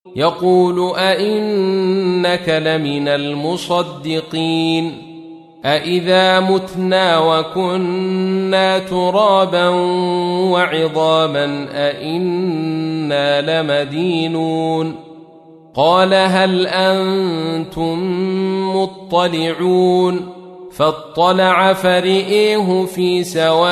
يقول أئنك لمن المصدقين أئذا متنا وكنا ترابا وعظاما أئنا لمدينون قال هل أنتم مطلعون فاطلع فرئيه في سواء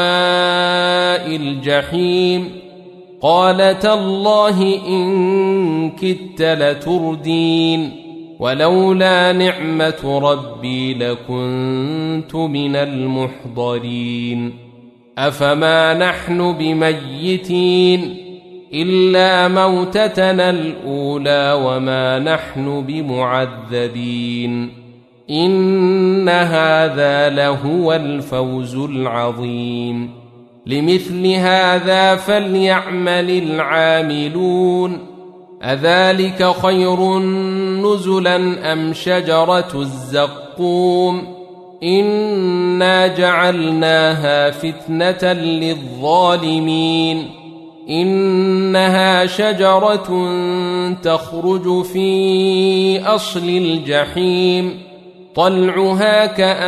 الجحيم قال تالله إن كدت لتردين ولولا نعمة ربي لكنت من المحضرين أفما نحن بميتين إلا موتتنا الأولى وما نحن بمعذبين إن هذا لهو الفوز العظيم لمثل هذا فليعمل العاملون أذلك خير نزلا أم شجرة الزقوم إنا جعلناها فتنة للظالمين إنها شجرة تخرج في أصل الجحيم طلعها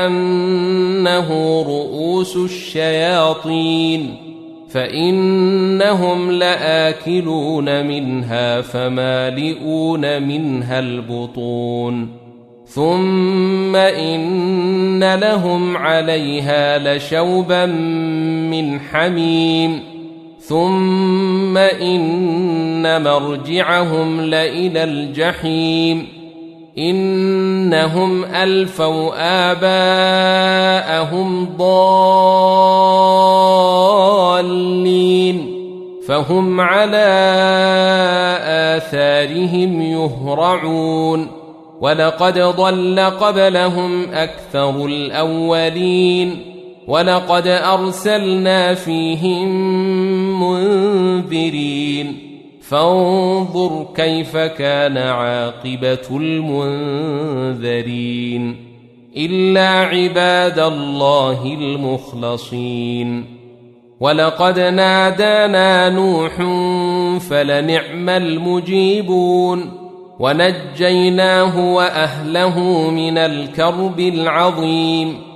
كأنه رؤوس الشياطين فإنهم لآكلون منها فمالئون منها البطون ثم إن لهم عليها لشوبا من حميم ثم إن مرجعهم لإلى الجحيم إنهم ألفوا آباءهم ضالين فهم على آثارهم يهرعون ولقد ضل قبلهم أكثر الأولين ولقد أرسلنا فيهم منذرين فانظر كيف كان عاقبة المنذرين إلا عباد الله المخلصين ولقد نادانا نوح فلنعم المجيبون ونجيناه وأهله من الكرب العظيم